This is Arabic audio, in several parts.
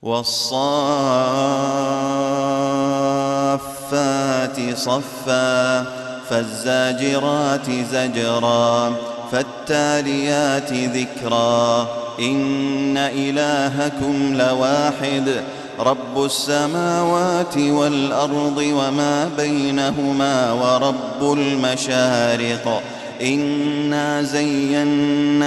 والصافات صفا فالزاجرات زجرا فالتاليات ذكرا إن إلهكم لواحد رب السماوات والأرض وما بينهما ورب المشارق إنا زينا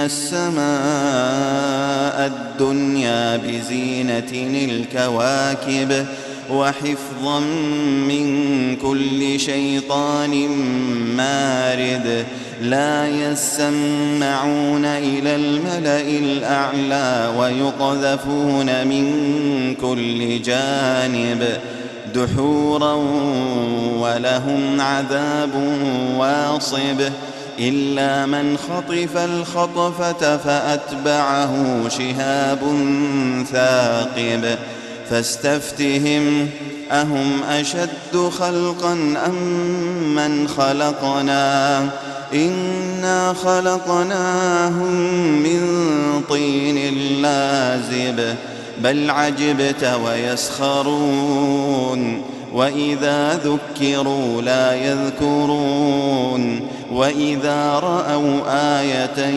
السماء الدنيا بزينة الكواكب وحفظا من كل شيطان مارد لا يسمعون إلى الملأ الأعلى ويقذفون من كل جانب دحورا ولهم عذاب واصب إلا من خطف الخطفة فأتبعه شهاب ثاقب فاستفتهم أهم أشد خلقا أم من خلقنا إنا خلقناهم من طين لازب بل عجبت ويسخرون وإذا ذكروا لا يذكرون وإذا رأوا آية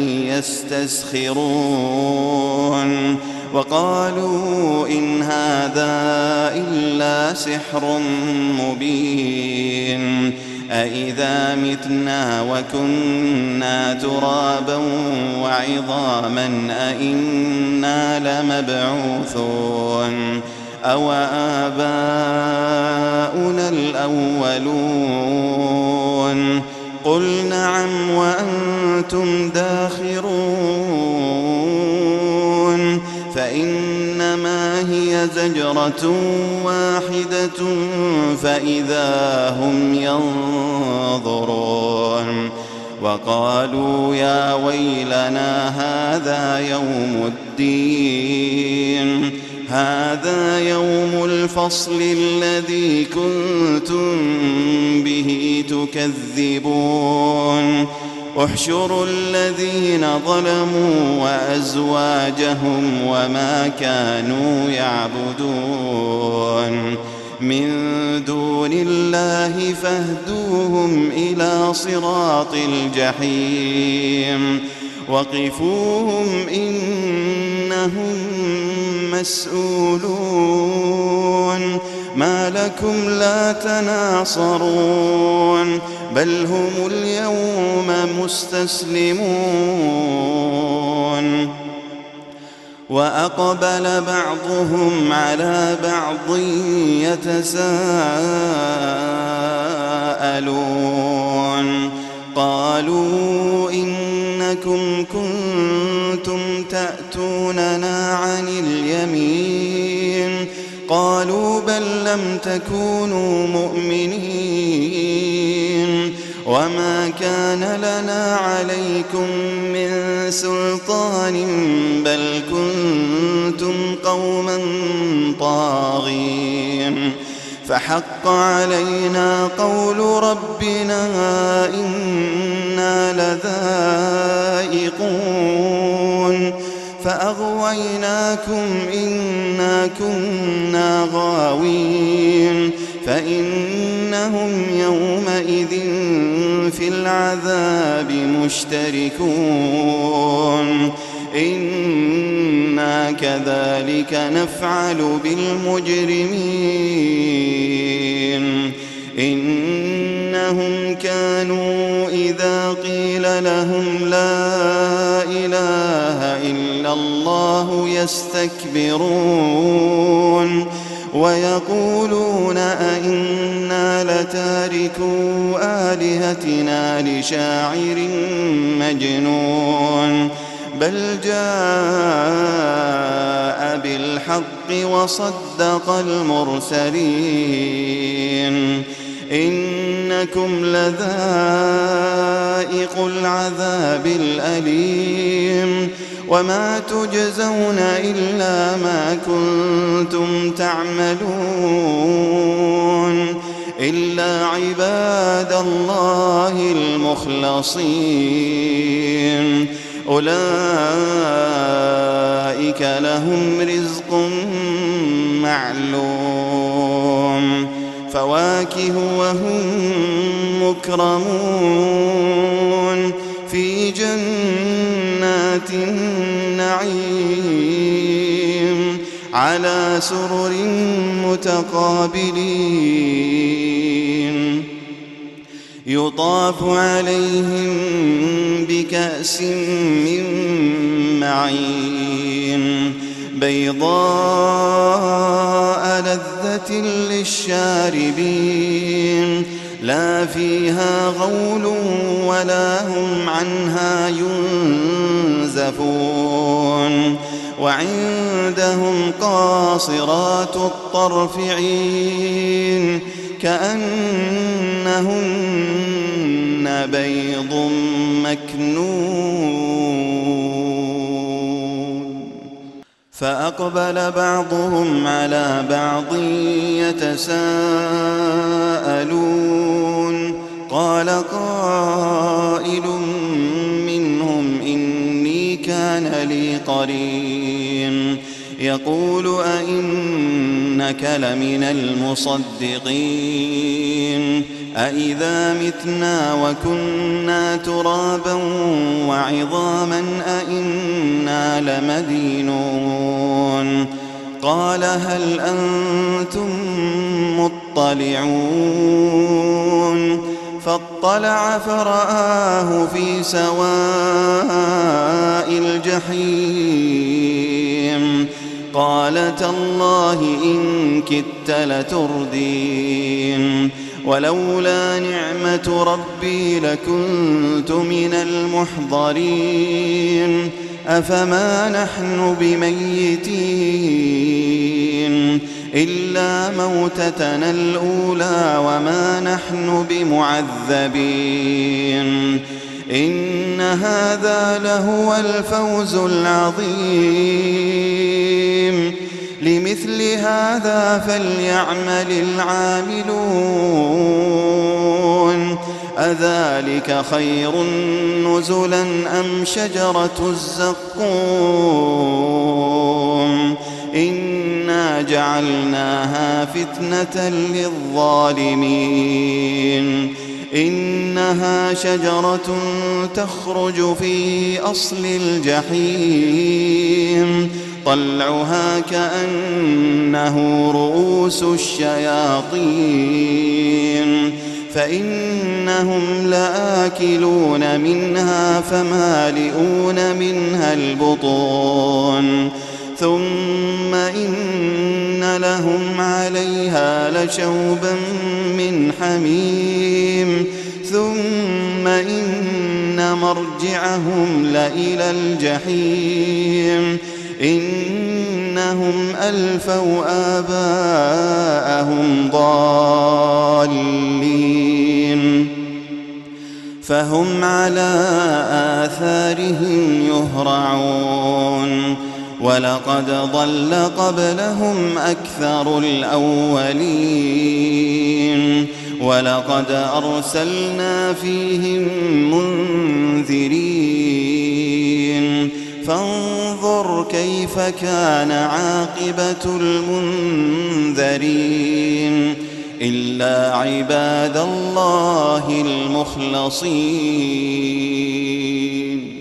يستسخرون وقالوا إن هذا إلا سحر مبين أإذا متنا وكنا ترابا وعظاما أإنا لمبعوثون أو آباؤنا الأولون قل نعم وأنتم داخرون فإنما هي زجرة واحدة فإذا هم ينظرون وقالوا يا ويلنا هذا يوم الدين هذا يوم الفصل الذي كنتم به تكذبون احشروا الذين ظلموا وأزواجهم وما كانوا يعبدون من دون الله فاهدوهم إلى صراط الجحيم وقفوهم إنهم مسؤولون ما لكم لا تناصرون بل هم اليوم مستسلمون وأقبل بعضهم على بعض يتساءلون قالوا إنكم كنتم تأتوننا عن اليمين قالوا بل لم تكونوا مؤمنين وما كان لنا عليكم من سلطان بل كنتم قوما طاغين فحق علينا قول ربنا إنا لذائقون فأغويناكم إنا كنا غاوين فإنهم يومئذ في العذاب مشتركون إنا كذلك نفعل بالمجرمين إنهم كانوا إذا قيل لهم لا إله إلا الله يستكبرون ويقولون أئنا لتاركو آلهتنا لشاعر مجنون بل جاء بالحق وصدق المرسلين إنكم لذائق العذاب الأليم وما تجزون إلا ما كنتم تعملون إلا عباد الله المخلصين أولئك لهم رزق معلوم فواكه وهم مكرمون في جنات النعيم على سرر متقابلين يطاف عليهم بكأس من معين بيضاء لذة للشاربين لا فيها غول ولا هم عنها ينزفون وعندهم قاصرات الطرف عين كأنهن بيض مكنون فأقبل بعضهم على بعض يتساءلون قال قائل منهم إني كان لي قرين يقول أئنك لمن المصدقين أئذا متنا وكنا ترابا وعظاما أئنا لمدينون قال هل أنتم مطلعون فاطلع فرآه في سواء الجحيم قال تالله إن كدت لتردين ولولا نعمة ربي لكنت من المحضرين أفما نحن بميتين إلا موتتنا الأولى وما نحن بمعذبين إن هذا لهو الفوز العظيم لمثل هذا فليعمل العاملون أذلك خير نزلا أم شجرة الزقوم إنا جعلناها فتنة للظالمين إنها شجرة تخرج في أصل الجحيم طلعها كأنه رؤوس الشياطين فإنهم لآكلون منها فمالئون منها البطون ثم إن لهم عليها لشوبا من حميم ثم إن مرجعهم لإلى الجحيم إنهم ألفوا آباءهم ضالين فهم على آثارهم يهرعون ولقد ضل قبلهم أكثر الأولين ولقد أرسلنا فيهم منذرين فانظر كيف كان عاقبة المنذرين إلا عباد الله المخلصين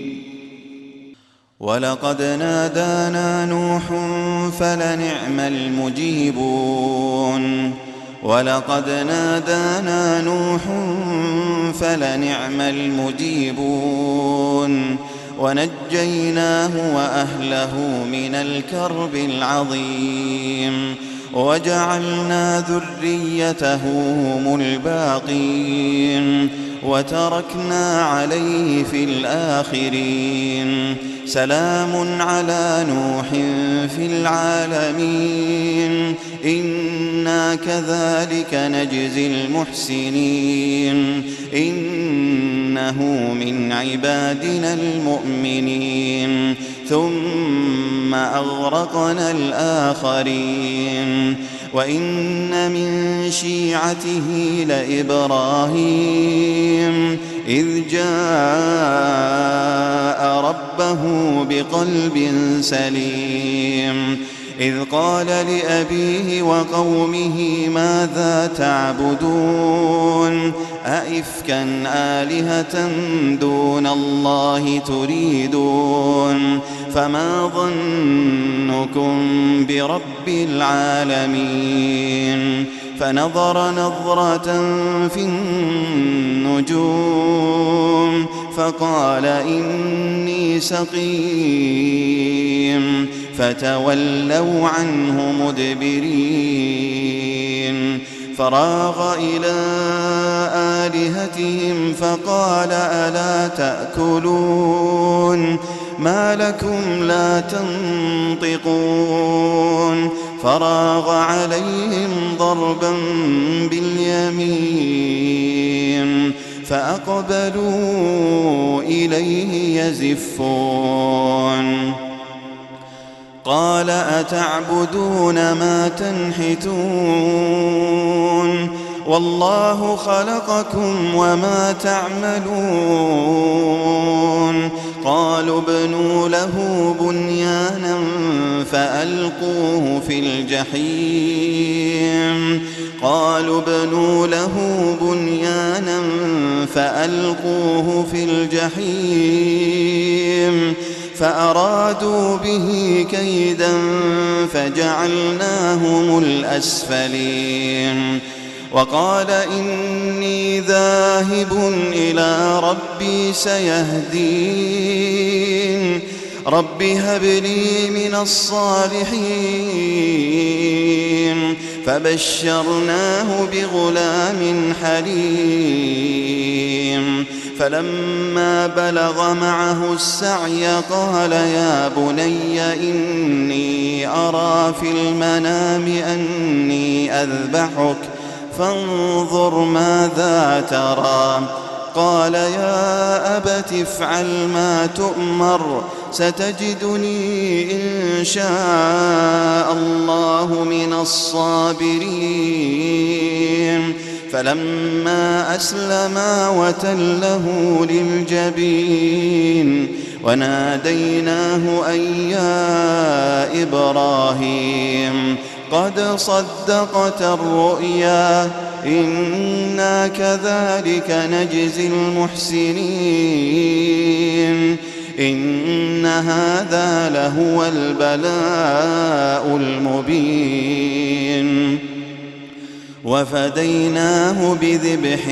ولقد نادانا نوح فلنعم المجيبون ولقد نادانا نوح فلنعم المجيبون ونجيناه وأهله من الكرب العظيم وجعلنا ذريته هم الباقين وتركنا عليه في الآخرين سلام على نوح في العالمين إنا كذلك نجزي المحسنين إنه من عبادنا المؤمنين ثم أغرقنا الآخرين وإن من شيعته لإبراهيم إذ جاء ربه بقلب سليم إذ قال لأبيه وقومه ماذا تعبدون أئفكا آلهة دون الله تريدون فما ظنكم برب العالمين فنظر نظرة في النجوم فقال إني سقيم فتولوا عنه مدبرين فراغ إلى آلهتهم فقال ألا تأكلون ما لكم لا تنطقون فراغ عليهم ضربا باليمين فأقبلوا إليه يزفون قال أتعبدون ما تنحتون والله خلقكم وما تعملون قالوا ابنوا له بنيانا فألقوه في الجحيم قالوا ابنوا له بنيانا فألقوه في الجحيم فأرادوا به كيدا فجعلناهم الأسفلين وقال إني ذاهب إلى ربي سيهدين رب هب لي من الصالحين فبشرناه بغلام حليم فلما بلغ معه السعي قال يا بني إني أرى في المنام أني أذبحك فانظر ماذا ترى قال يا أبت افعل ما تؤمر ستجدني إن شاء الله من الصابرين فلما أسلما وتله للجبين وناديناه أن يا إبراهيم قد صدقت الرؤيا إنا كذلك نجزي المحسنين إن هذا لهو البلاء المبين وفديناه بذبح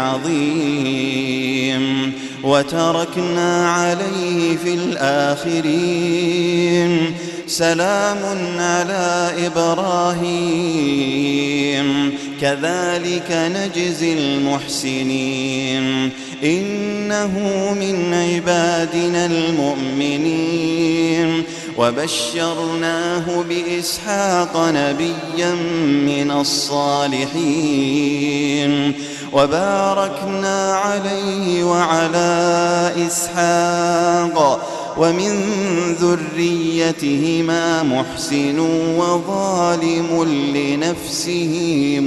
عظيم وتركنا عليه في الآخرين سلام على إبراهيم كذلك نجزي المحسنين إنه من عبادنا المؤمنين وبشرناه بإسحاق نبيا من الصالحين وباركنا عليه وعلى إسحاق ومن ذريتهما محسن وظالم لنفسه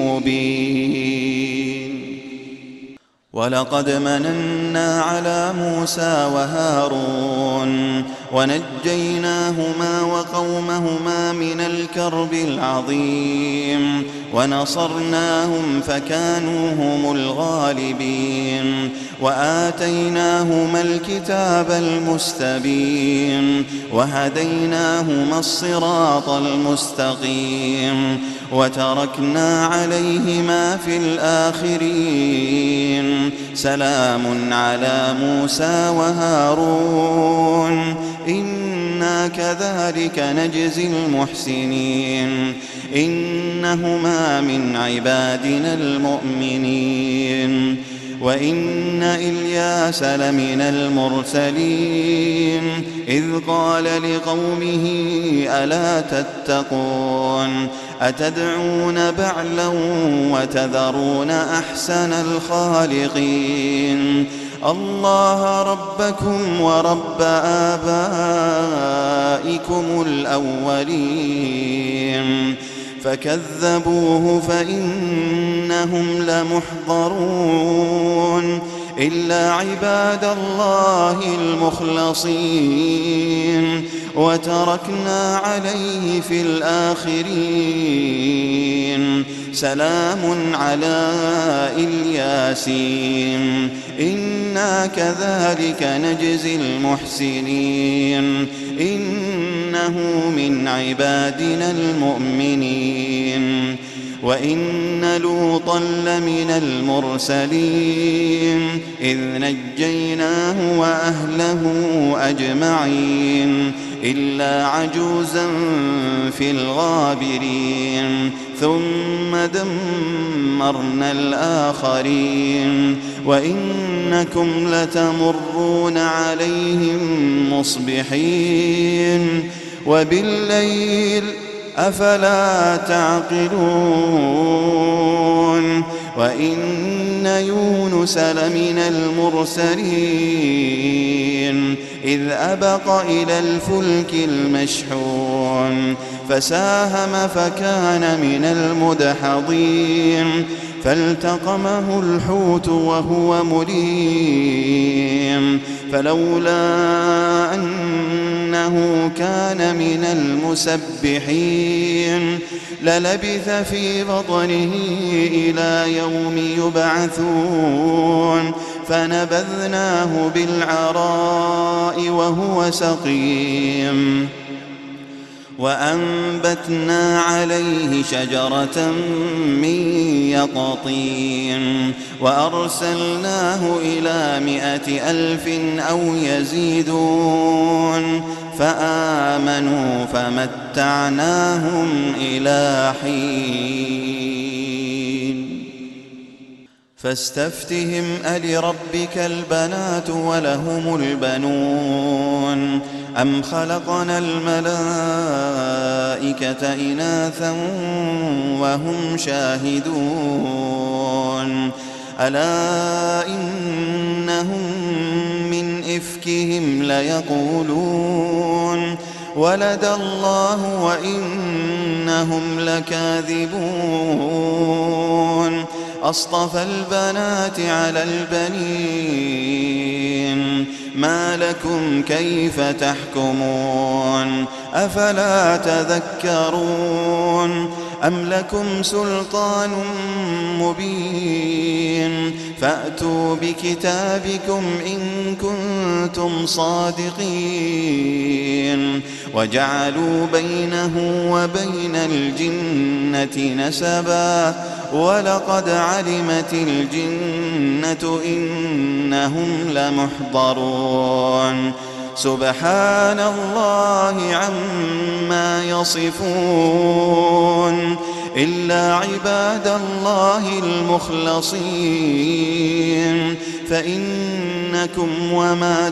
مبين ولقد مننا على موسى وهارون ونجيناهما وقومهما من الكرب العظيم ونصرناهم فكانوا هم الغالبين وآتيناهما الكتاب المستبين وهديناهما الصراط المستقيم وتركنا عليهما في الآخرين سلام على موسى وهارون إنا كذلك نجزي المحسنين إنهما من عبادنا المؤمنين وإن إلياس لمن المرسلين إذ قال لقومه ألا تتقون أتدعون بعلا وتذرون أحسن الخالقين الله ربكم ورب آبائكم الأولين فكذبوه فإنهم لمحضرون إلا عباد الله المخلصين وتركنا عليه في الآخرين سلام على الياسين إنا كذلك نجزي المحسنين إنه من عبادنا المؤمنين وإن لوطا لمن المرسلين إذ نجيناه وأهله أجمعين إلا عجوزا في الغابرين ثم دمرنا الآخرين وإنكم لتمرون عليهم مصبحين وبالليل أفلا تعقلون وإن يونس لمن المرسلين إذ أبق إلى الفلك المشحون فساهم فكان من المدحضين فالتقمه الحوت وهو مليم فلولا أنه كان من المسبحين للبث في بطنه إلى يوم يبعثون فنبذناه بالعراء وهو سقيم وأنبتنا عليه شجرة من يقطين وأرسلناه إلى 100,000 أو يزيدون فآمنوا فمتعناهم إلى حين فاستفتهم ألربك البنات ولهم البنون أم خلقنا الملائكة إناثا وهم شاهدون ألا إنهم من إفكهم ليقولون ولد الله وإنهم لكاذبون أصطفى البنات على البنين ما لكم كيف تحكمون أفلا تذكرون أم لكم سلطان مبين فأتوا بكتابكم إن كنتم صادقين وجعلوا بينه وبين الجنة نسبا ولقد علمت الجنة إنهم لمحضرون سبحان الله عما يصفون إلا عباد الله المخلصين فإنكم وما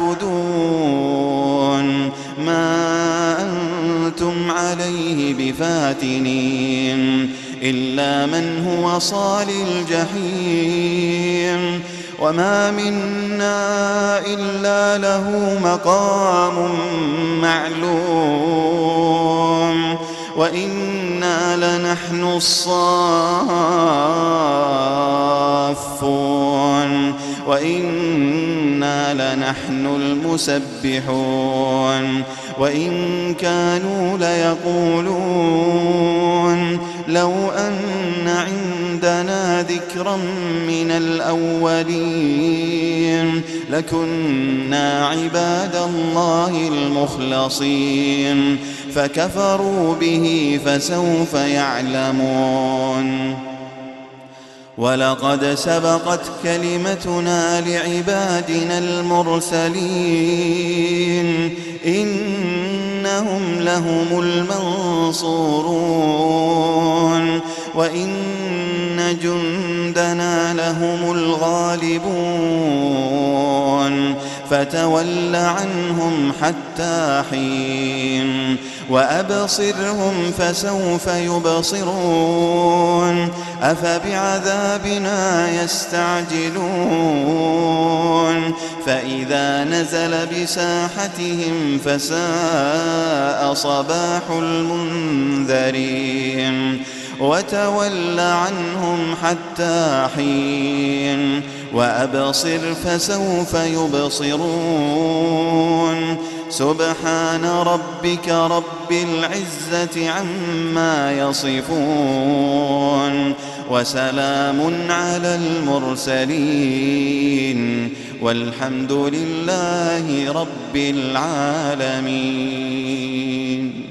تعبدون ما أنتم عليه بفاتنين إلا من هو صال الجحيم وما منا إلا له مقام معلوم وإنا لنحن الصافون وإنا لنحن المسبحون وإن كانوا ليقولون لو أن عندنا ذكرا من الأولين لكنا عباد الله المخلصين فكفروا به فسوف يعلمون ولقد سبقت كلمتنا لعبادنا المرسلين إنهم لهم المنصورون وإن جندنا لهم الغالبون فتول عنهم حتى حين وأبصرهم فسوف يبصرون أفبعذابنا يستعجلون فإذا نزل بساحتهم فساء صباح المنذرين وتول عنهم حتى حين وأبصر فسوف يبصرون سبحان ربك رب العزة عما يصفون وسلام على المرسلين والحمد لله رب العالمين.